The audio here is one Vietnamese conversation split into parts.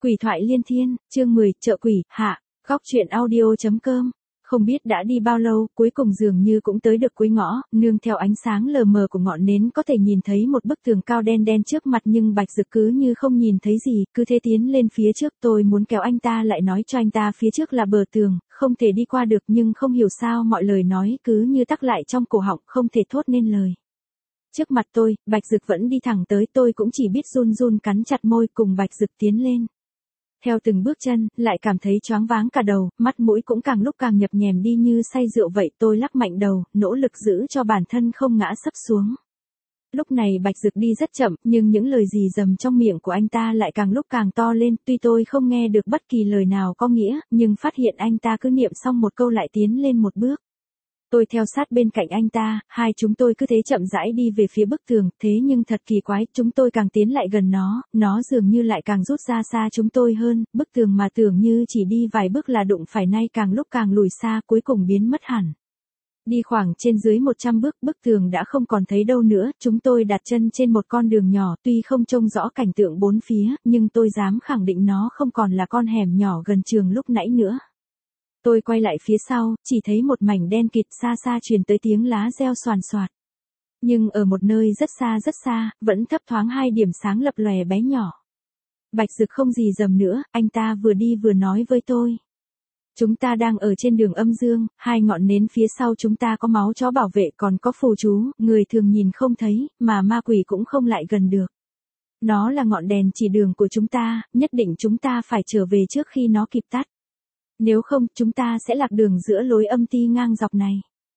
Quỷ thoại liên thiên, chương 10, chợ quỷ, hạ, góc truyện audio.com. Không biết đã đi bao lâu, cuối cùng dường như cũng tới được cuối ngõ, nương theo ánh sáng lờ mờ của ngọn nến có thể nhìn thấy một bức tường cao đen đen trước mặt, nhưng Bạch Dực cứ như không nhìn thấy gì, cứ thế tiến lên phía trước. Tôi muốn kéo anh ta lại, nói cho anh ta phía trước là bờ tường, không thể đi qua được, nhưng không hiểu sao mọi lời nói cứ như tắc lại trong cổ họng, không thể thốt nên lời. Trước mặt tôi, Bạch Dực vẫn đi thẳng tới, tôi cũng chỉ biết run run cắn chặt môi cùng Bạch Dực tiến lên. Theo từng bước chân, lại cảm thấy choáng váng cả đầu, mắt mũi cũng càng lúc càng nhập nhèm đi như say rượu vậy. Tôi lắc mạnh đầu, nỗ lực giữ cho bản thân không ngã sấp xuống. Lúc này Bạch Dực đi rất chậm, nhưng những lời rì rầm trong miệng của anh ta lại càng lúc càng to lên. Tuy tôi không nghe được bất kỳ lời nào có nghĩa, nhưng phát hiện anh ta cứ niệm xong một câu lại tiến lên một bước. Tôi theo sát bên cạnh anh ta, hai chúng tôi cứ thế chậm rãi đi về phía bức tường. Thế nhưng thật kỳ quái, chúng tôi càng tiến lại gần nó dường như lại càng rút ra xa chúng tôi hơn. Bức tường mà tưởng như chỉ đi vài bước là đụng phải nay càng lúc càng lùi xa, cuối cùng biến mất hẳn. Đi khoảng trên dưới 100 bước, bức tường đã không còn thấy đâu nữa. Chúng tôi đặt chân trên một con đường nhỏ, tuy không trông rõ cảnh tượng bốn phía, nhưng tôi dám khẳng định nó không còn là con hẻm nhỏ gần trường lúc nãy nữa. Tôi quay lại phía sau, chỉ thấy một mảnh đen kịt, xa xa truyền tới tiếng lá reo xoàn xoạt. Nhưng ở một nơi rất xa, vẫn thấp thoáng hai điểm sáng lập lòe bé nhỏ. Bạch Dực không gì dầm nữa, anh ta vừa đi vừa nói với tôi. Chúng ta đang ở trên đường âm dương, hai ngọn nến phía sau chúng ta có máu chó bảo vệ, còn có phù chú, người thường nhìn không thấy, mà ma quỷ cũng không lại gần được. Nó là ngọn đèn chỉ đường của chúng ta, nhất định chúng ta phải trở về trước khi nó kịp tắt. Nếu không, chúng ta sẽ lạc đường giữa lối âm ti ngang dọc này.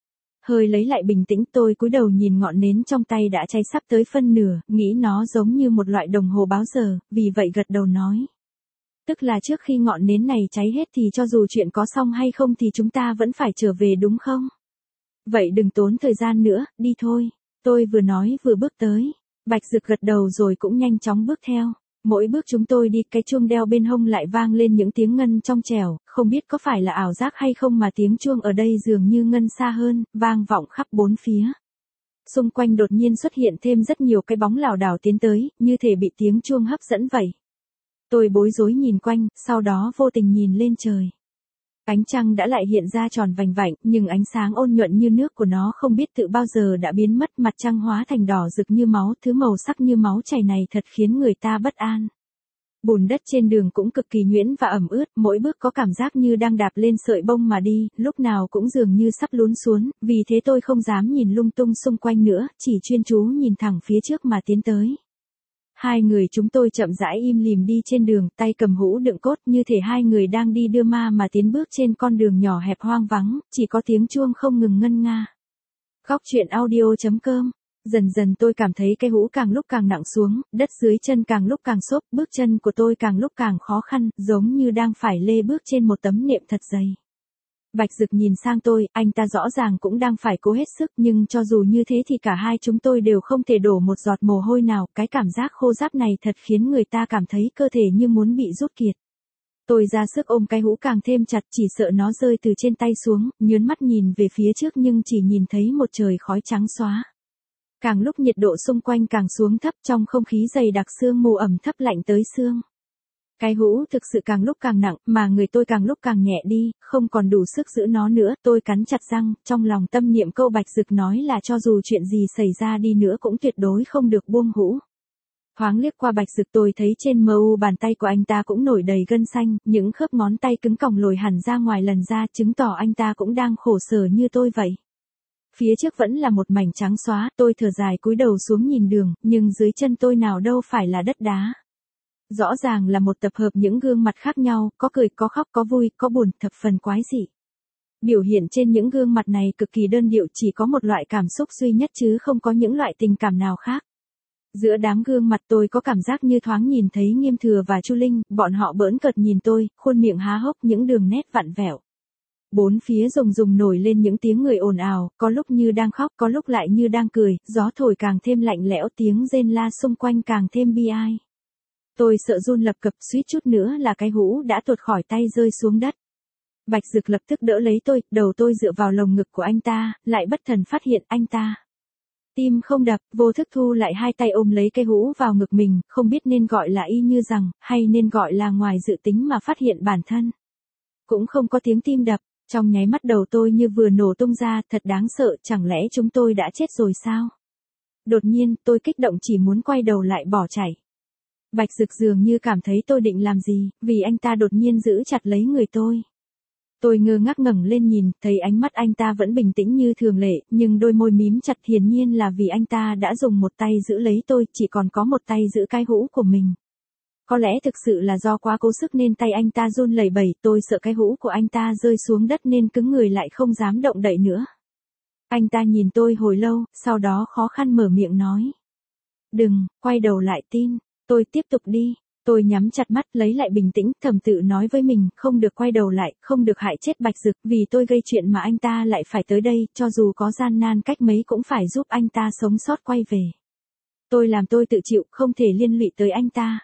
Hơi lấy lại bình tĩnh, tôi cúi đầu nhìn ngọn nến trong tay đã cháy sắp tới phân nửa, nghĩ nó giống như một loại đồng hồ báo giờ, vì vậy gật đầu nói. Tức là trước khi ngọn nến này cháy hết thì cho dù chuyện có xong hay không thì chúng ta vẫn phải trở về đúng không? Vậy đừng tốn thời gian nữa, đi thôi. Tôi vừa nói vừa bước tới. Bạch Dực gật đầu rồi cũng nhanh chóng bước theo. Mỗi bước chúng tôi đi, cái chuông đeo bên hông lại vang lên những tiếng ngân trong trẻo, không biết có phải là ảo giác hay không mà tiếng chuông ở đây dường như ngân xa hơn, vang vọng khắp bốn phía. Xung quanh đột nhiên xuất hiện thêm rất nhiều cái bóng lảo đảo tiến tới, như thể bị tiếng chuông hấp dẫn vậy. Tôi bối rối nhìn quanh, sau đó vô tình nhìn lên trời. Ánh trăng đã lại hiện ra tròn vành vạnh, nhưng ánh sáng ôn nhuận như nước của nó không biết tự bao giờ đã biến mất, mặt trăng hóa thành đỏ rực như máu, thứ màu sắc như máu chảy này thật khiến người ta bất an. Bùn đất trên đường cũng cực kỳ nhuyễn và ẩm ướt, mỗi bước có cảm giác như đang đạp lên sợi bông mà đi, lúc nào cũng dường như sắp lún xuống, vì thế tôi không dám nhìn lung tung xung quanh nữa, chỉ chuyên chú nhìn thẳng phía trước mà tiến tới. Hai người chúng tôi chậm rãi im lìm đi trên đường, tay cầm hũ đựng cốt, như thể hai người đang đi đưa ma mà tiến bước trên con đường nhỏ hẹp hoang vắng, chỉ có tiếng chuông không ngừng ngân nga. Góc truyện audio.com. Dần dần tôi cảm thấy cái hũ càng lúc càng nặng xuống, đất dưới chân càng lúc càng xốp, bước chân của tôi càng lúc càng khó khăn, giống như đang phải lê bước trên một tấm nệm thật dày. Bạch Dực nhìn sang tôi, anh ta rõ ràng cũng đang phải cố hết sức, nhưng cho dù như thế thì cả hai chúng tôi đều không thể đổ một giọt mồ hôi nào, cái cảm giác khô ráp này thật khiến người ta cảm thấy cơ thể như muốn bị rút kiệt. Tôi ra sức ôm cái hũ càng thêm chặt, chỉ sợ nó rơi từ trên tay xuống, nhớn mắt nhìn về phía trước nhưng chỉ nhìn thấy một trời khói trắng xóa. Càng lúc nhiệt độ xung quanh càng xuống thấp, trong không khí dày đặc sương mù ẩm thấp lạnh tới xương. Cái hũ thực sự càng lúc càng nặng, mà người tôi càng lúc càng nhẹ đi, không còn đủ sức giữ nó nữa. Tôi cắn chặt răng, trong lòng tâm niệm câu Bạch Dực nói là cho dù chuyện gì xảy ra đi nữa cũng tuyệt đối không được buông hũ. Thoáng liếc qua Bạch Dực, tôi thấy trên mu bàn tay của anh ta cũng nổi đầy gân xanh, những khớp ngón tay cứng còng lồi hẳn ra ngoài lần ra, chứng tỏ anh ta cũng đang khổ sở như tôi vậy. Phía trước vẫn là một mảnh trắng xóa, tôi thở dài cúi đầu xuống nhìn đường, nhưng dưới chân tôi nào đâu phải là đất đá. Rõ ràng là một tập hợp những gương mặt khác nhau, có cười, có khóc, có vui, có buồn, thập phần quái dị. Biểu hiện trên những gương mặt này cực kỳ đơn điệu, chỉ có một loại cảm xúc duy nhất chứ không có những loại tình cảm nào khác. Giữa đám gương mặt tôi có cảm giác như thoáng nhìn thấy Nghiêm Thừa và Chu Linh, bọn họ bỡn cợt nhìn tôi, khuôn miệng há hốc, những đường nét vặn vẹo. Bốn phía rùng nổi lên những tiếng người ồn ào, có lúc như đang khóc, có lúc lại như đang cười, gió thổi càng thêm lạnh lẽo, tiếng rên la xung quanh càng thêm bi ai. Tôi sợ run lập cập, suýt chút nữa là cái hũ đã tuột khỏi tay rơi xuống đất. Bạch Dực lập tức đỡ lấy tôi, đầu tôi dựa vào lồng ngực của anh ta, lại bất thần phát hiện anh ta Tim không đập, vô thức thu lại hai tay ôm lấy cái hũ vào ngực mình, không biết nên gọi là y như rằng, hay nên gọi là ngoài dự tính mà phát hiện bản thân. Cũng không có tiếng tim đập, trong nháy mắt đầu tôi như vừa nổ tung ra, thật đáng sợ, chẳng lẽ chúng tôi đã chết rồi sao? Đột nhiên, tôi kích động chỉ muốn quay đầu lại bỏ chạy. Bạch Dực dường như cảm thấy tôi định làm gì, vì anh ta đột nhiên giữ chặt lấy người tôi. Tôi ngơ ngác ngẩng lên nhìn, thấy ánh mắt anh ta vẫn bình tĩnh như thường lệ, nhưng đôi môi mím chặt hiển nhiên là vì anh ta đã dùng một tay giữ lấy tôi, chỉ còn có một tay giữ cái hũ của mình. Có lẽ thực sự là do quá cố sức nên tay anh ta run lẩy bẩy, tôi sợ cái hũ của anh ta rơi xuống đất nên cứng người lại không dám động đậy nữa. Anh ta nhìn tôi hồi lâu, sau đó khó khăn mở miệng nói. Đừng, quay đầu lại tin, tôi tiếp tục đi. Tôi nhắm chặt mắt lấy lại bình tĩnh, thầm tự nói với mình, không được quay đầu lại, không được hại chết Bạch Dực, vì tôi gây chuyện mà anh ta lại phải tới đây, cho dù có gian nan cách mấy cũng phải giúp anh ta sống sót quay về. Tôi làm tôi tự chịu, không thể liên lụy tới anh ta.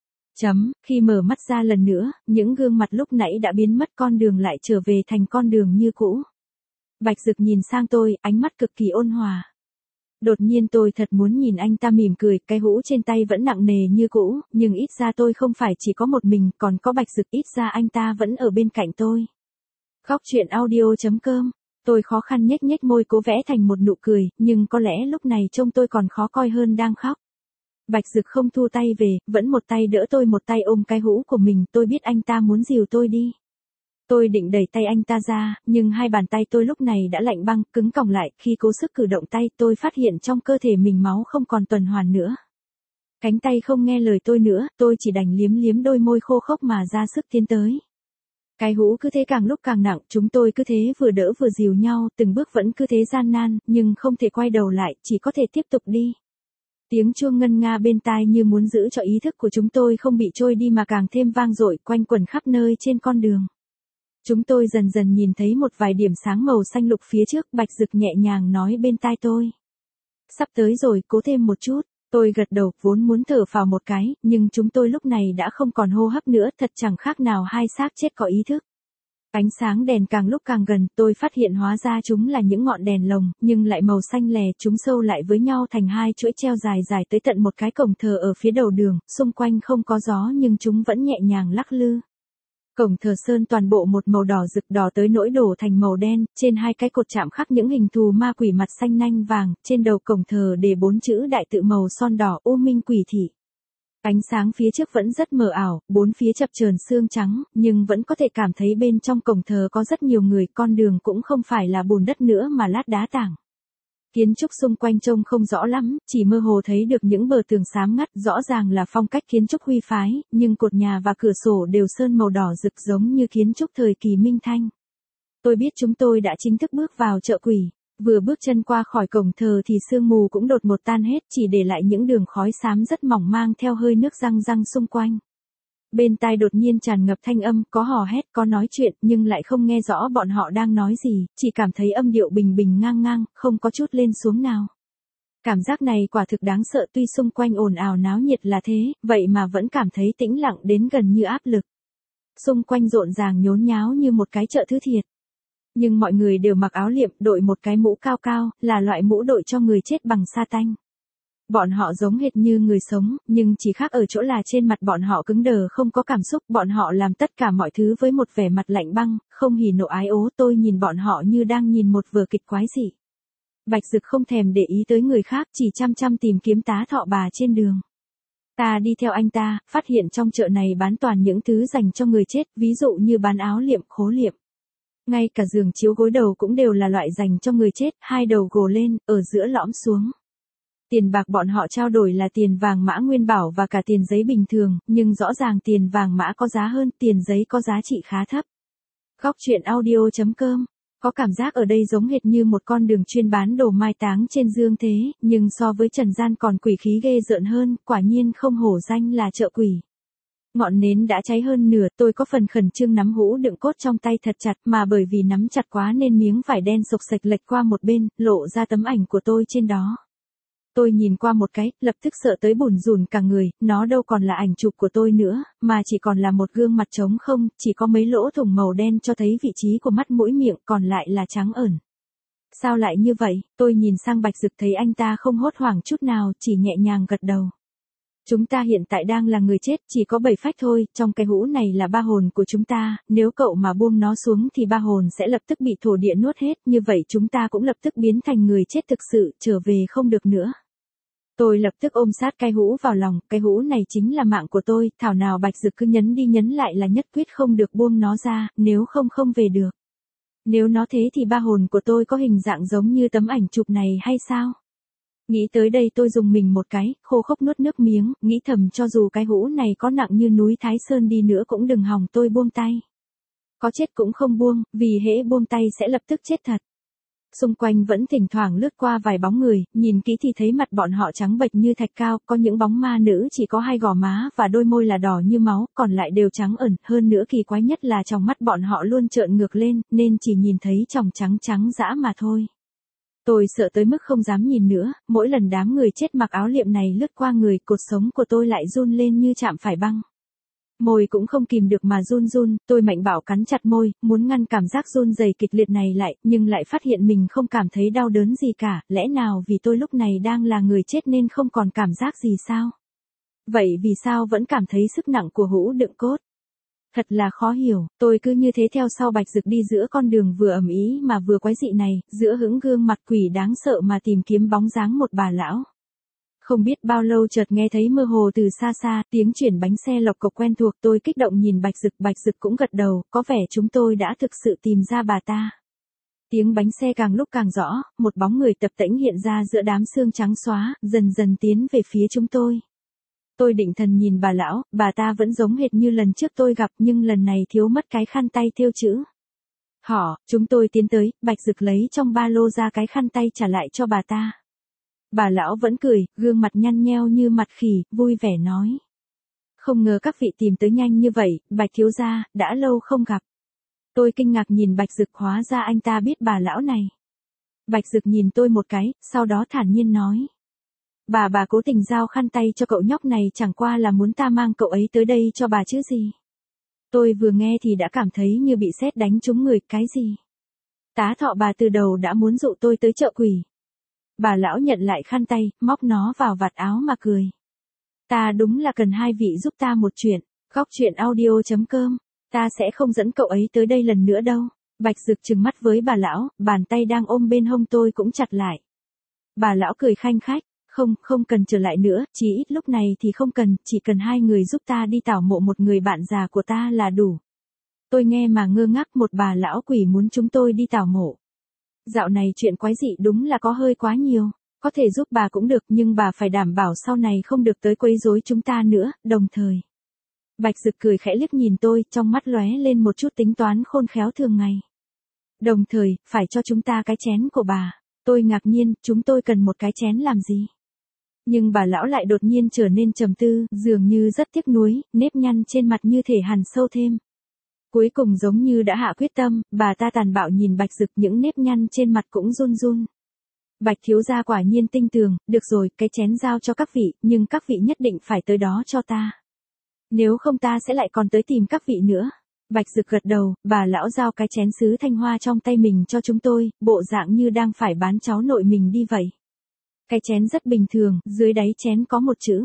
Khi mở mắt ra lần nữa, những gương mặt lúc nãy đã biến mất, con đường lại trở về thành con đường như cũ. Bạch Dực nhìn sang tôi, ánh mắt cực kỳ ôn hòa. Đột nhiên tôi thật muốn nhìn anh ta mỉm cười, cái hũ trên tay vẫn nặng nề như cũ, nhưng ít ra tôi không phải chỉ có một mình, còn có Bạch Dực, ít ra anh ta vẫn ở bên cạnh tôi. Khóc chuyện audio.com. Tôi khó khăn nhếch nhếch môi cố vẽ thành một nụ cười, nhưng có lẽ lúc này trông tôi còn khó coi hơn đang khóc. Bạch Dực không thu tay về, vẫn một tay đỡ tôi một tay ôm cái hũ của mình, tôi biết anh ta muốn dìu tôi đi. Tôi định đẩy tay anh ta ra, nhưng hai bàn tay tôi lúc này đã lạnh băng, cứng còng lại, khi cố sức cử động tay, tôi phát hiện trong cơ thể mình máu không còn tuần hoàn nữa. Cánh tay không nghe lời tôi nữa, tôi chỉ đành liếm liếm đôi môi khô khốc mà ra sức tiến tới. Cái hũ cứ thế càng lúc càng nặng, chúng tôi cứ thế vừa đỡ vừa dìu nhau, từng bước vẫn cứ thế gian nan, nhưng không thể quay đầu lại, chỉ có thể tiếp tục đi. Tiếng chuông ngân nga bên tai như muốn giữ cho ý thức của chúng tôi không bị trôi đi mà càng thêm vang dội, quanh quẩn khắp nơi trên con đường. Chúng tôi dần dần nhìn thấy một vài điểm sáng màu xanh lục phía trước, Bạch Dực nhẹ nhàng nói bên tai tôi. Sắp tới rồi, cố thêm một chút. Tôi gật đầu, vốn muốn thở phào một cái, nhưng chúng tôi lúc này đã không còn hô hấp nữa, thật chẳng khác nào hai xác chết có ý thức. Ánh sáng đèn càng lúc càng gần, tôi phát hiện hóa ra chúng là những ngọn đèn lồng, nhưng lại màu xanh lè, chúng sâu lại với nhau thành hai chuỗi treo dài dài tới tận một cái cổng thờ ở phía đầu đường, xung quanh không có gió nhưng chúng vẫn nhẹ nhàng lắc lư. Cổng thờ sơn toàn bộ một màu đỏ rực, đỏ tới nỗi đổ thành màu đen, trên hai cái cột chạm khắc những hình thù ma quỷ mặt xanh nanh vàng, trên đầu cổng thờ đề 4 chữ đại tự màu son đỏ: U Minh Quỷ Thị. Ánh sáng phía trước vẫn rất mờ ảo, bốn phía chập chờn sương trắng, nhưng vẫn có thể cảm thấy bên trong cổng thờ có rất nhiều người, con đường cũng không phải là bùn đất nữa mà lát đá tảng. Kiến trúc xung quanh trông không rõ lắm, chỉ mơ hồ thấy được những bờ tường xám ngắt, rõ ràng là phong cách kiến trúc huy phái, nhưng cột nhà và cửa sổ đều sơn màu đỏ rực giống như kiến trúc thời kỳ Minh Thanh. Tôi biết chúng tôi đã chính thức bước vào chợ quỷ. Vừa bước chân qua khỏi cổng thờ thì sương mù cũng đột ngột tan hết, chỉ để lại những đường khói xám rất mỏng mang theo hơi nước răng răng xung quanh. Bên tai đột nhiên tràn ngập thanh âm, có hò hét, có nói chuyện, nhưng lại không nghe rõ bọn họ đang nói gì, chỉ cảm thấy âm điệu bình bình ngang ngang, không có chút lên xuống nào. Cảm giác này quả thực đáng sợ, tuy xung quanh ồn ào náo nhiệt là thế, vậy mà vẫn cảm thấy tĩnh lặng đến gần như áp lực. Xung quanh rộn ràng nhốn nháo như một cái chợ thứ thiệt. Nhưng mọi người đều mặc áo liệm, đội một cái mũ cao cao, là loại mũ đội cho người chết bằng sa tanh. Bọn họ giống hệt như người sống, nhưng chỉ khác ở chỗ là trên mặt bọn họ cứng đờ không có cảm xúc, bọn họ làm tất cả mọi thứ với một vẻ mặt lạnh băng, không hỉ nộ ái ố, tôi nhìn bọn họ như đang nhìn một vở kịch quái dị. Bạch Dực không thèm để ý tới người khác, chỉ chăm chăm tìm kiếm tá thọ bà trên đường. Ta đi theo anh ta, phát hiện trong chợ này bán toàn những thứ dành cho người chết, ví dụ như bán áo liệm, khố liệm. Ngay cả giường chiếu gối đầu cũng đều là loại dành cho người chết, hai đầu gồ lên, ở giữa lõm xuống. Tiền bạc bọn họ trao đổi là tiền vàng mã nguyên bảo và cả tiền giấy bình thường, nhưng rõ ràng tiền vàng mã có giá hơn, tiền giấy có giá trị khá thấp. Khóc chuyện audio.com. Có cảm giác ở đây giống hệt như một con đường chuyên bán đồ mai táng trên dương thế, nhưng so với trần gian còn quỷ khí ghê rợn hơn, quả nhiên không hổ danh là chợ quỷ. Ngọn nến đã cháy hơn nửa, tôi có phần khẩn trương nắm hũ đựng cốt trong tay thật chặt, mà bởi vì nắm chặt quá nên miếng vải đen xộc xệch lệch qua một bên, lộ ra tấm ảnh của tôi trên đó. Tôi nhìn qua một cái, lập tức sợ tới bủn rủn cả người, nó đâu còn là ảnh chụp của tôi nữa, mà chỉ còn là một gương mặt trống không, chỉ có mấy lỗ thủng màu đen cho thấy vị trí của mắt mũi miệng, còn lại là trắng ẩn. Sao lại như vậy? Tôi nhìn sang Bạch Dực thấy anh ta không hốt hoảng chút nào, chỉ nhẹ nhàng gật đầu. Chúng ta hiện tại đang là người chết, chỉ có 7 phách thôi, trong cái hũ này là 3 hồn của chúng ta, nếu cậu mà buông nó xuống thì 3 hồn sẽ lập tức bị thổ địa nuốt hết, như vậy chúng ta cũng lập tức biến thành người chết thực sự, trở về không được nữa. Tôi lập tức ôm sát cái hũ vào lòng, cái hũ này chính là mạng của tôi, thảo nào Bạch Dực cứ nhấn đi nhấn lại là nhất quyết không được buông nó ra, nếu không không về được. Nếu nó thế thì 3 hồn của tôi có hình dạng giống như tấm ảnh chụp này hay sao? Nghĩ tới đây tôi dùng mình một cái, khô khốc nuốt nước miếng, nghĩ thầm cho dù cái hũ này có nặng như núi Thái Sơn đi nữa cũng đừng hòng tôi buông tay. Có chết cũng không buông, vì hễ buông tay sẽ lập tức chết thật. Xung quanh vẫn thỉnh thoảng lướt qua vài bóng người, nhìn kỹ thì thấy mặt bọn họ trắng bệch như thạch cao, có những bóng ma nữ chỉ có 2 gò má và đôi môi là đỏ như máu, còn lại đều trắng ẩn, hơn nữa kỳ quái nhất là trong mắt bọn họ luôn trợn ngược lên, nên chỉ nhìn thấy tròng trắng trắng dã mà thôi. Tôi sợ tới mức không dám nhìn nữa, mỗi lần đám người chết mặc áo liệm này lướt qua người, cột sống của tôi lại run lên như chạm phải băng. Môi cũng không kìm được mà run run, tôi mạnh bạo cắn chặt môi, muốn ngăn cảm giác run rẩy kịch liệt này lại, nhưng lại phát hiện mình không cảm thấy đau đớn gì cả, lẽ nào vì tôi lúc này đang là người chết nên không còn cảm giác gì sao? Vậy vì sao vẫn cảm thấy sức nặng của hũ đựng cốt? Thật là khó hiểu, tôi cứ như thế theo sau Bạch Dực đi giữa con đường vừa ầm ĩ mà vừa quái dị này, giữa hững gương mặt quỷ đáng sợ mà tìm kiếm bóng dáng một bà lão. Không biết bao lâu chợt nghe thấy mơ hồ từ xa xa, tiếng chuyển bánh xe lộc cộc quen thuộc, tôi kích động nhìn Bạch Dực cũng gật đầu, có vẻ chúng tôi đã thực sự tìm ra bà ta. Tiếng bánh xe càng lúc càng rõ, một bóng người tập tễnh hiện ra giữa đám sương trắng xóa, dần dần tiến về phía chúng tôi. Tôi định thần nhìn bà lão, bà ta vẫn giống hệt như lần trước tôi gặp nhưng lần này thiếu mất cái khăn tay thêu chữ. Chúng tôi tiến tới, Bạch Dực lấy trong ba lô ra cái khăn tay trả lại cho bà ta. Bà lão vẫn cười, gương mặt nhăn nheo như mặt khỉ, vui vẻ nói. Không ngờ các vị tìm tới nhanh như vậy, Bạch thiếu gia, đã lâu không gặp. Tôi kinh ngạc nhìn Bạch Dực, hóa ra anh ta biết bà lão này. Bạch Dực nhìn tôi một cái, sau đó thản nhiên nói. Bà cố tình giao khăn tay cho cậu nhóc này chẳng qua là muốn ta mang cậu ấy tới đây cho bà chứ gì. Tôi vừa nghe thì đã cảm thấy như bị sét đánh trúng người, cái gì? Tá thọ bà từ đầu đã muốn dụ tôi tới chợ quỷ. Bà lão nhận lại khăn tay, móc nó vào vạt áo mà cười. Ta đúng là cần hai vị giúp ta một chuyện, góc chuyện audio.com, ta sẽ không dẫn cậu ấy tới đây lần nữa đâu. Bạch Dực trừng mắt với bà lão, bàn tay đang ôm bên hông tôi cũng chặt lại. Bà lão cười khanh khách, không cần trở lại nữa, chỉ ít lúc này thì không cần, chỉ cần hai người giúp ta đi tảo mộ một người bạn già của ta là đủ. Tôi nghe mà ngơ ngác, một bà lão quỷ muốn chúng tôi đi tảo mộ. Dạo này chuyện quái dị đúng là có hơi quá nhiều, có thể giúp bà cũng được nhưng bà phải đảm bảo sau này không được tới quấy rối chúng ta nữa, đồng thời. Bạch Dực cười khẽ liếc nhìn tôi, trong mắt lóe lên một chút tính toán khôn khéo thường ngày. Đồng thời, phải cho chúng ta cái chén của bà. Tôi ngạc nhiên, chúng tôi cần một cái chén làm gì? Nhưng bà lão lại đột nhiên trở nên trầm tư, dường như rất tiếc nuối, nếp nhăn trên mặt như thể hằn sâu thêm. Cuối cùng giống như đã hạ quyết tâm, bà ta tàn bạo nhìn Bạch Dực, những nếp nhăn trên mặt cũng run run. Bạch thiếu gia quả nhiên tinh tường, được rồi, cái chén giao cho các vị, nhưng các vị nhất định phải tới đó cho ta. Nếu không ta sẽ lại còn tới tìm các vị nữa. Bạch Dực gật đầu, bà lão giao cái chén sứ thanh hoa trong tay mình cho chúng tôi, bộ dạng như đang phải bán cháu nội mình đi vậy. Cái chén rất bình thường, dưới đáy chén có một chữ.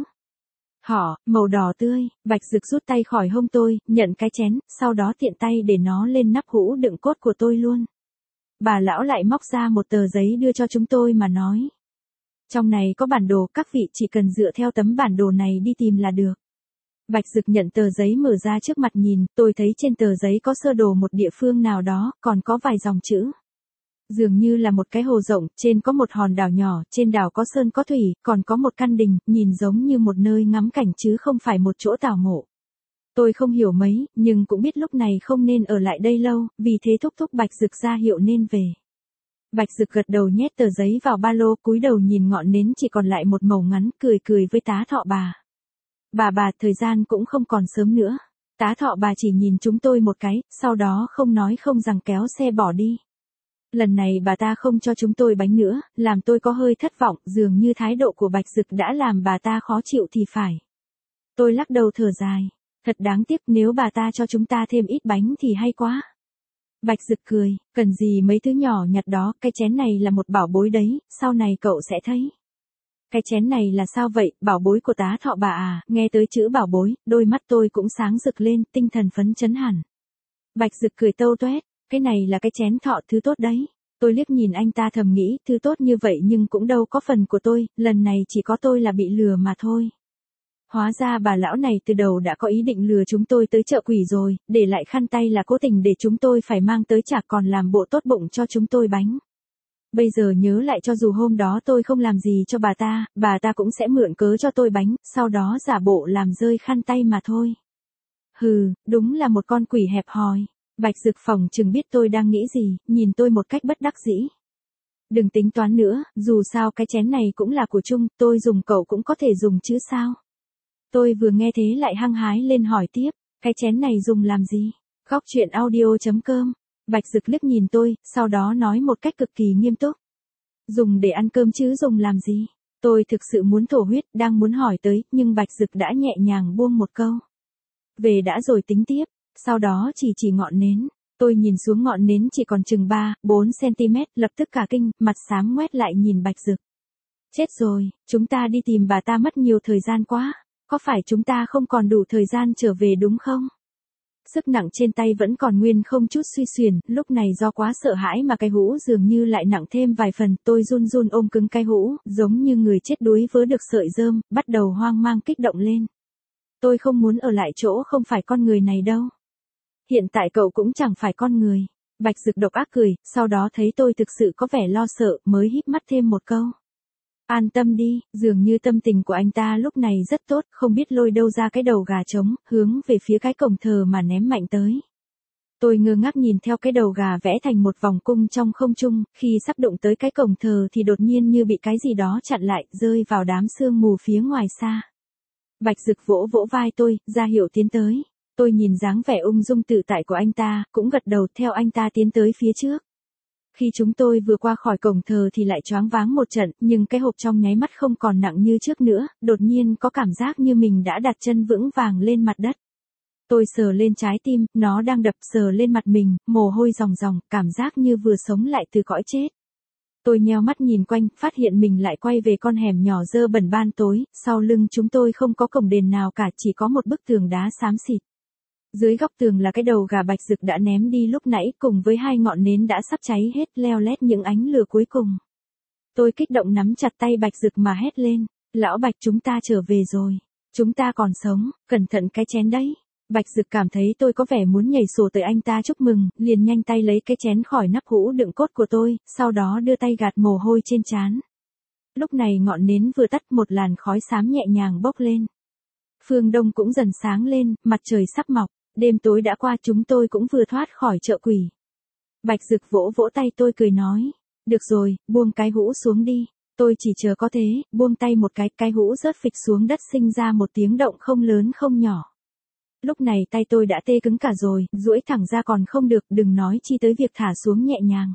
Màu đỏ tươi. Bạch Dực rút tay khỏi hông tôi, nhận cái chén, sau đó tiện tay để nó lên nắp hũ đựng cốt của tôi luôn. Bà lão lại móc ra một tờ giấy đưa cho chúng tôi mà nói. Trong này có bản đồ, các vị chỉ cần dựa theo tấm bản đồ này đi tìm là được. Bạch Dực nhận tờ giấy mở ra trước mặt nhìn, tôi thấy trên tờ giấy có sơ đồ một địa phương nào đó, còn có vài dòng chữ. Dường như là một cái hồ rộng, trên có một hòn đảo nhỏ, trên đảo có sơn có thủy, còn có một căn đình, nhìn giống như một nơi ngắm cảnh chứ không phải một chỗ tảo mộ. Tôi không hiểu mấy, nhưng cũng biết lúc này không nên ở lại đây lâu, vì thế thúc Bạch Dực ra hiệu nên về. Bạch Dực gật đầu nhét tờ giấy vào ba lô, cúi đầu nhìn ngọn nến chỉ còn lại một mẩu ngắn, cười với tá thọ bà. Bà, thời gian cũng không còn sớm nữa. Tá thọ bà chỉ nhìn chúng tôi một cái, sau đó không nói không rằng kéo xe bỏ đi. Lần này bà ta không cho chúng tôi bánh nữa, làm tôi có hơi thất vọng, dường như thái độ của Bạch Dực đã làm bà ta khó chịu thì phải. Tôi lắc đầu thở dài. Thật đáng tiếc, nếu bà ta cho chúng ta thêm ít bánh thì hay quá. Bạch Dực cười, cần gì mấy thứ nhỏ nhặt đó, cái chén này là một bảo bối đấy, sau này cậu sẽ thấy. Cái chén này là sao vậy, bảo bối của tá thọ bà à, nghe tới chữ bảo bối, đôi mắt tôi cũng sáng rực lên, tinh thần phấn chấn hẳn. Bạch Dực cười tâu toét, cái này là cái chén thọ thứ tốt đấy. Tôi liếc nhìn anh ta thầm nghĩ, thứ tốt như vậy nhưng cũng đâu có phần của tôi, lần này chỉ có tôi là bị lừa mà thôi. Hóa ra bà lão này từ đầu đã có ý định lừa chúng tôi tới chợ quỷ rồi, để lại khăn tay là cố tình để chúng tôi phải mang tới chả còn làm bộ tốt bụng cho chúng tôi bánh. Bây giờ nhớ lại cho dù hôm đó tôi không làm gì cho bà ta cũng sẽ mượn cớ cho tôi bánh, sau đó giả bộ làm rơi khăn tay mà thôi. Hừ, đúng là một con quỷ hẹp hòi. Bạch Dực phỏng chừng biết tôi đang nghĩ gì, nhìn tôi một cách bất đắc dĩ. Đừng tính toán nữa, dù sao cái chén này cũng là của chung, tôi dùng cậu cũng có thể dùng chứ sao. Tôi vừa nghe thế lại hăng hái lên hỏi tiếp, cái chén này dùng làm gì? Góc truyện audio.com. Bạch Dực liếc nhìn tôi, sau đó nói một cách cực kỳ nghiêm túc. Dùng để ăn cơm chứ dùng làm gì? Tôi thực sự muốn thổ huyết, đang muốn hỏi tới, nhưng Bạch Dực đã nhẹ nhàng buông một câu. Về đã rồi tính tiếp, sau đó chỉ ngọn nến. Tôi nhìn xuống ngọn nến chỉ còn chừng 3-4 cm, lập tức cả kinh, mặt xám ngoét lại nhìn Bạch Dực. Chết rồi, chúng ta đi tìm bà ta mất nhiều thời gian quá, có phải chúng ta không còn đủ thời gian trở về đúng không? Sức nặng trên tay vẫn còn nguyên không chút suy xuyển, lúc này do quá sợ hãi mà cái hũ dường như lại nặng thêm vài phần, tôi run run ôm cứng cái hũ, giống như người chết đuối vớ được sợi rơm, bắt đầu hoang mang kích động lên. Tôi không muốn ở lại chỗ không phải con người này đâu. Hiện tại cậu cũng chẳng phải con người. Bạch Dực độc ác cười, sau đó thấy tôi thực sự có vẻ lo sợ, mới híp mắt thêm một câu. An tâm đi, dường như tâm tình của anh ta lúc này rất tốt, không biết lôi đâu ra cái đầu gà trống, hướng về phía cái cổng thờ mà ném mạnh tới. Tôi ngơ ngác nhìn theo cái đầu gà vẽ thành một vòng cung trong không trung, khi sắp đụng tới cái cổng thờ thì đột nhiên như bị cái gì đó chặn lại, rơi vào đám sương mù phía ngoài xa. Bạch Dực vỗ vỗ vai tôi, ra hiệu tiến tới. Tôi nhìn dáng vẻ ung dung tự tại của anh ta, cũng gật đầu theo anh ta tiến tới phía trước. Khi chúng tôi vừa qua khỏi cổng thờ thì lại choáng váng một trận, nhưng cái hộp trong nháy mắt không còn nặng như trước nữa, đột nhiên có cảm giác như mình đã đặt chân vững vàng lên mặt đất. Tôi sờ lên trái tim, nó đang đập, sờ lên mặt mình, mồ hôi ròng ròng, cảm giác như vừa sống lại từ cõi chết. Tôi nheo mắt nhìn quanh, phát hiện mình lại quay về con hẻm nhỏ dơ bẩn ban tối, sau lưng chúng tôi không có cổng đền nào cả, chỉ có một bức tường đá xám xịt. Dưới góc tường là cái đầu gà Bạch Dực đã ném đi lúc nãy, cùng với 2 ngọn nến đã sắp cháy hết, leo lét những ánh lửa cuối cùng. Tôi kích động nắm chặt tay Bạch Dực mà hét lên, lão Bạch, chúng ta trở về rồi, chúng ta còn sống, cẩn thận cái chén đấy. Bạch Dực cảm thấy tôi có vẻ muốn nhảy sổ tới anh ta chúc mừng, liền nhanh tay lấy cái chén khỏi nắp hũ đựng cốt của tôi, sau đó đưa tay gạt mồ hôi trên trán. Lúc này ngọn nến vừa tắt, một làn khói xám nhẹ nhàng bốc lên. Phương đông cũng dần sáng lên, mặt trời sắp mọc, đêm tối đã qua, chúng tôi cũng vừa thoát khỏi chợ quỷ. Bạch Dực vỗ vỗ tay tôi cười nói, được rồi, buông cái hũ xuống đi. Tôi chỉ chờ có thế, buông tay một cái hũ rớt phịch xuống đất, sinh ra một tiếng động không lớn không nhỏ. Lúc này tay tôi đã tê cứng cả rồi, duỗi thẳng ra còn không được, đừng nói chi tới việc thả xuống nhẹ nhàng.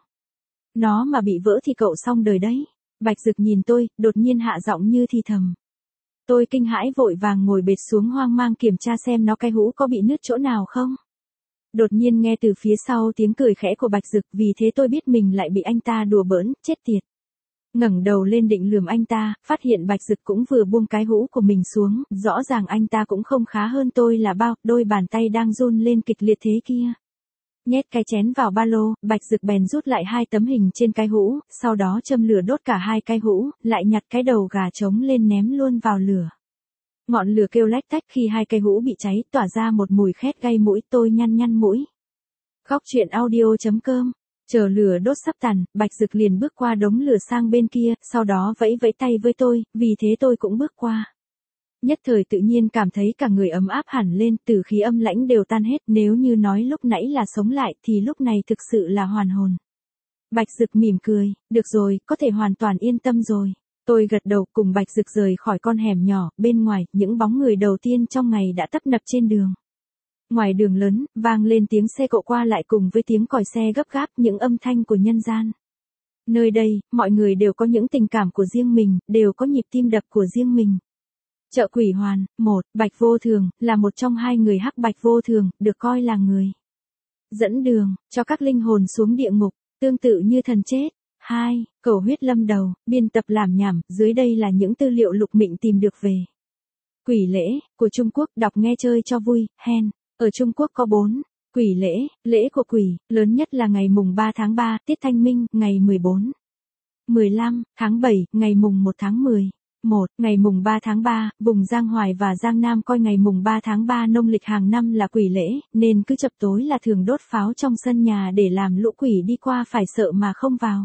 Nó mà bị vỡ thì cậu xong đời đấy. Bạch Dực nhìn tôi, đột nhiên hạ giọng như thì thầm. Tôi kinh hãi vội vàng ngồi bệt xuống, hoang mang kiểm tra xem nó cái hũ có bị nứt chỗ nào không. Đột nhiên nghe từ phía sau tiếng cười khẽ của Bạch Dực, vì thế tôi biết mình lại bị anh ta đùa bỡn, chết tiệt. Ngẩng đầu lên định lườm anh ta, phát hiện Bạch Dực cũng vừa buông cái hũ của mình xuống, rõ ràng anh ta cũng không khá hơn tôi là bao, đôi bàn tay đang run lên kịch liệt thế kia. Nhét cái chén vào ba lô, Bạch Dực bèn rút lại 2 tấm hình trên cái hũ, sau đó châm lửa đốt cả 2 cái hũ, lại nhặt cái đầu gà trống lên ném luôn vào lửa. Ngọn lửa kêu lách tách khi 2 cái hũ bị cháy, tỏa ra một mùi khét gây mũi, tôi nhăn mũi. Góc truyện audio.com. Chờ lửa đốt sắp tàn, Bạch Dực liền bước qua đống lửa sang bên kia, sau đó vẫy vẫy tay với tôi, vì thế tôi cũng bước qua. Nhất thời tự nhiên cảm thấy cả người ấm áp hẳn lên, từ khí âm lãnh đều tan hết, nếu như nói lúc nãy là sống lại thì lúc này thực sự là hoàn hồn. Bạch Dực mỉm cười, được rồi, có thể hoàn toàn yên tâm rồi. Tôi gật đầu, cùng Bạch Dực rời khỏi con hẻm nhỏ, bên ngoài, những bóng người đầu tiên trong ngày đã tấp nập trên đường. Ngoài đường lớn, vang lên tiếng xe cộ qua lại cùng với tiếng còi xe gấp gáp, những âm thanh của nhân gian. Nơi đây, mọi người đều có những tình cảm của riêng mình, đều có nhịp tim đập của riêng mình. Chợ Quỷ Hoàn, Bạch Vô Thường, là một trong 2 người hắc. Bạch Vô Thường, được coi là người Dẫn đường, cho các linh hồn xuống địa ngục, tương tự như thần chết. 2. Cầu huyết lâm đầu, biên tập làm nhảm, dưới đây là những tư liệu Lục Mịnh tìm được về quỷ lễ của Trung Quốc, đọc nghe chơi cho vui, hen. Ở Trung Quốc có 4 quỷ lễ, lễ của quỷ, lớn nhất là ngày mùng 3 tháng 3, tiết Thanh Minh, ngày 14, 15 tháng 7, ngày mùng 1 tháng 10. 1. Ngày mùng 3 tháng 3, vùng Giang Hoài và Giang Nam coi ngày mùng 3 tháng 3 nông lịch hàng năm là quỷ lễ, nên cứ chập tối là thường đốt pháo trong sân nhà để làm lũ quỷ đi qua phải sợ mà không vào.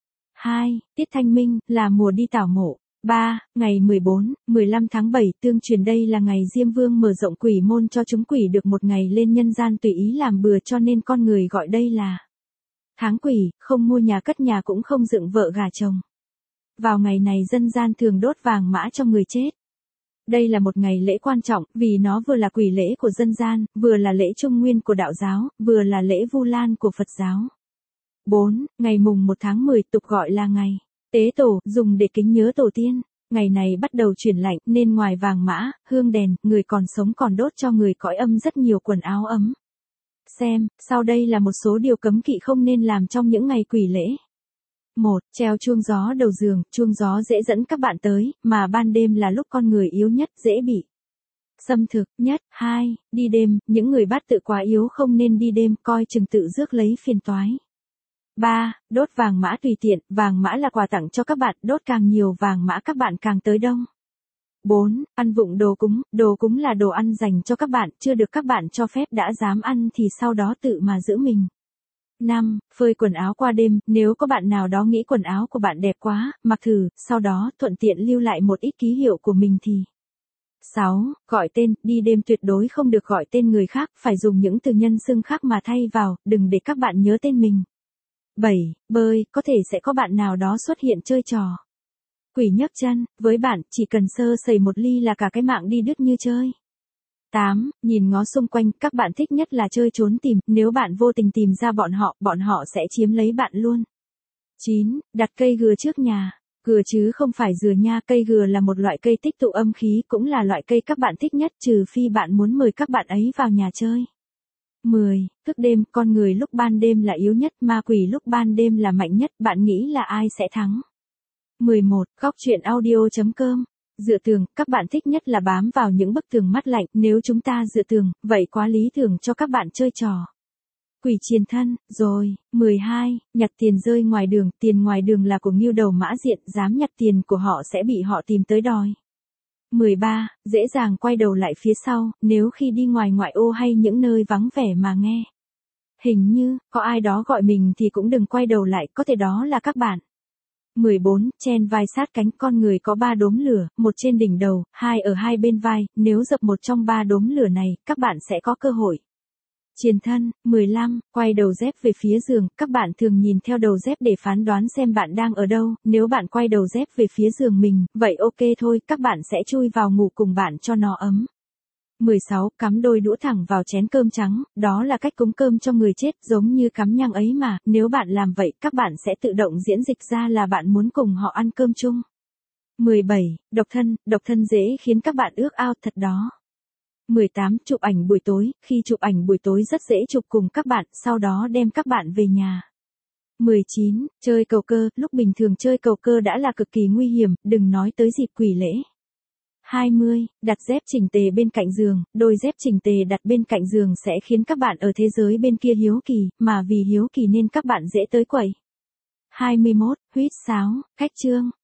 2. Tiết Thanh Minh, là mùa đi tảo mộ. 3. Ngày 14, 15 tháng 7, tương truyền đây là ngày Diêm Vương mở rộng quỷ môn cho chúng quỷ được một ngày lên nhân gian tùy ý làm bừa, cho nên con người gọi đây là tháng quỷ, không mua nhà cất nhà cũng không dựng vợ gả chồng. Vào ngày này dân gian thường đốt vàng mã cho người chết. Đây là một ngày lễ quan trọng, vì nó vừa là quỷ lễ của dân gian, vừa là lễ trung nguyên của đạo giáo, vừa là lễ Vu Lan của Phật giáo. 4. Ngày mùng 1 tháng 10 tục gọi là ngày tế tổ, dùng để kính nhớ tổ tiên. Ngày này bắt đầu chuyển lạnh, nên ngoài vàng mã, hương đèn, người còn sống còn đốt cho người cõi âm rất nhiều quần áo ấm. Xem, sau đây là một số điều cấm kỵ không nên làm trong những ngày quỷ lễ. 1. Treo chuông gió đầu giường, chuông gió dễ dẫn các bạn tới, mà ban đêm là lúc con người yếu nhất, dễ bị xâm thực nhất. 2. Đi đêm, những người bát tự quá yếu không nên đi đêm, coi chừng tự rước lấy phiền toái. 3. Đốt vàng mã tùy tiện, vàng mã là quà tặng cho các bạn, đốt càng nhiều vàng mã các bạn càng tới đông. 4. Ăn vụng đồ cúng là đồ ăn dành cho các bạn, chưa được các bạn cho phép, đã dám ăn thì sau đó tự mà giữ mình. 5. Phơi quần áo qua đêm, nếu có bạn nào đó nghĩ quần áo của bạn đẹp quá, mặc thử, sau đó thuận tiện lưu lại một ít ký hiệu của mình thì. 6. Gọi tên, đi đêm tuyệt đối không được gọi tên người khác, phải dùng những từ nhân xưng khác mà thay vào, đừng để các bạn nhớ tên mình. 7. Bơi, có thể sẽ có bạn nào đó xuất hiện chơi trò quỷ nhấc chân, với bạn, chỉ cần sơ sẩy một ly là cả cái mạng đi đứt như chơi. 8. Nhìn ngó xung quanh, các bạn thích nhất là chơi trốn tìm, nếu bạn vô tình tìm ra bọn họ sẽ chiếm lấy bạn luôn. 9. Đặt cây gừa trước nhà. Gừa chứ không phải dừa nha, cây gừa là một loại cây tích tụ âm khí, cũng là loại cây các bạn thích nhất, trừ phi bạn muốn mời các bạn ấy vào nhà chơi. 10. Thức đêm, con người lúc ban đêm là yếu nhất, ma quỷ lúc ban đêm là mạnh nhất, bạn nghĩ là ai sẽ thắng? 11. Góc truyện audio.com. Dựa tường, các bạn thích nhất là bám vào những bức tường mát lạnh, nếu chúng ta dựa tường, vậy quá lý tưởng cho các bạn chơi trò quỷ triền thân, rồi. 12. Nhặt tiền rơi ngoài đường, tiền ngoài đường là của ngưu đầu mã diện, dám nhặt tiền của họ sẽ bị họ tìm tới đòi. 13. Dễ dàng quay đầu lại phía sau, nếu khi đi ngoài ngoại ô hay những nơi vắng vẻ mà nghe hình như có ai đó gọi mình thì cũng đừng quay đầu lại, có thể đó là các bạn. 14. Chen vai sát cánh, con người có 3 đốm lửa, một trên đỉnh đầu, 2 ở hai bên vai, nếu dập một trong 3 đốm lửa này, các bạn sẽ có cơ hội triền thân. 15. Quay đầu dép về phía giường, các bạn thường nhìn theo đầu dép để phán đoán xem bạn đang ở đâu, nếu bạn quay đầu dép về phía giường mình, vậy ok thôi, các bạn sẽ chui vào ngủ cùng bạn cho nó ấm. 16. Cắm đôi đũa thẳng vào chén cơm trắng, đó là cách cúng cơm cho người chết, giống như cắm nhang ấy mà, nếu bạn làm vậy, các bạn sẽ tự động diễn dịch ra là bạn muốn cùng họ ăn cơm chung. 17. Độc thân dễ khiến các bạn ước ao thật đó. 18. Chụp ảnh buổi tối, khi chụp ảnh buổi tối rất dễ chụp cùng các bạn, sau đó đem các bạn về nhà. 19. Chơi cầu cơ, lúc bình thường chơi cầu cơ đã là cực kỳ nguy hiểm, đừng nói tới dịp quỷ lễ. 20. Đặt dép chỉnh tề bên cạnh giường, đôi dép chỉnh tề đặt bên cạnh giường sẽ khiến các bạn ở thế giới bên kia hiếu kỳ, mà vì hiếu kỳ nên các bạn dễ tới quậy. 21. Huýt sáo, cách chương.